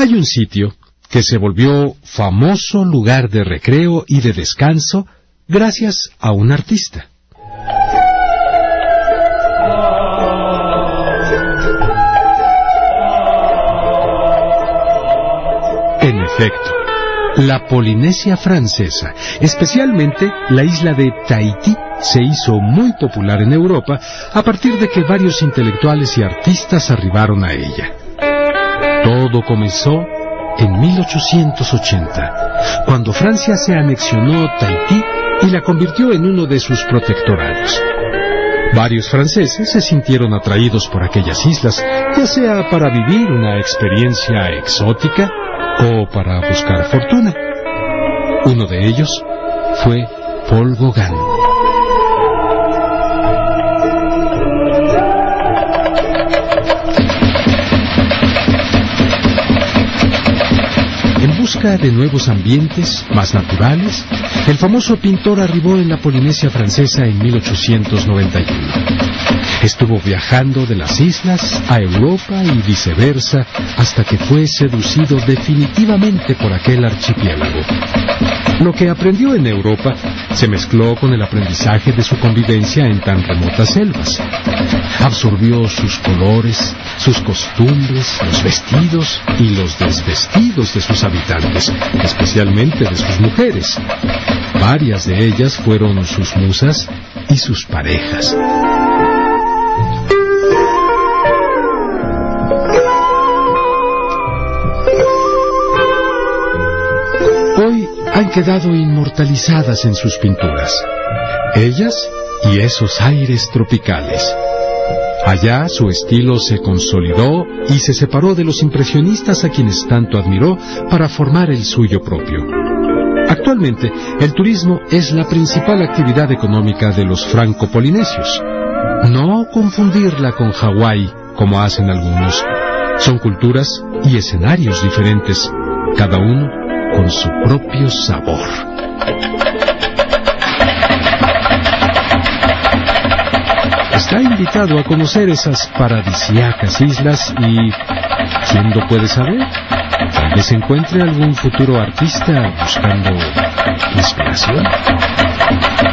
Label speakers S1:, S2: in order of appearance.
S1: Hay un sitio que se volvió famoso lugar de recreo y de descanso gracias a un artista. En efecto, la Polinesia francesa, especialmente la isla de Tahití, se hizo muy popular en Europa a partir de que varios intelectuales y artistas arribaron a ella. Todo comenzó en 1880, cuando Francia se anexionó Tahití y la convirtió en uno de sus protectorados. Varios franceses se sintieron atraídos por aquellas islas, ya sea para vivir una experiencia exótica o para buscar fortuna. Uno de ellos fue Paul Gauguin. En busca de nuevos ambientes más naturales, el famoso pintor arribó en la Polinesia francesa en 1891. Estuvo viajando de las islas a Europa y viceversa hasta que fue seducido definitivamente por aquel archipiélago. Lo que aprendió en Europa se mezcló con el aprendizaje de su convivencia en tan remotas selvas. Absorbió sus colores, sus costumbres, los vestidos y los desvestidos de sus habitantes, especialmente de sus mujeres. Varias de ellas fueron sus musas y sus parejas. Hoy han quedado inmortalizadas en sus pinturas, ellas y esos aires tropicales. Allá su estilo se consolidó y se separó de los impresionistas a quienes tanto admiró para formar el suyo propio. Actualmente, el turismo es la principal actividad económica de los franco-polinesios. No confundirla con Hawái, como hacen algunos. Son culturas y escenarios diferentes, cada uno con su propio sabor. Está invitado a conocer esas paradisíacas islas y, ¿quién lo puede saber? Tal vez encuentre algún futuro artista buscando inspiración.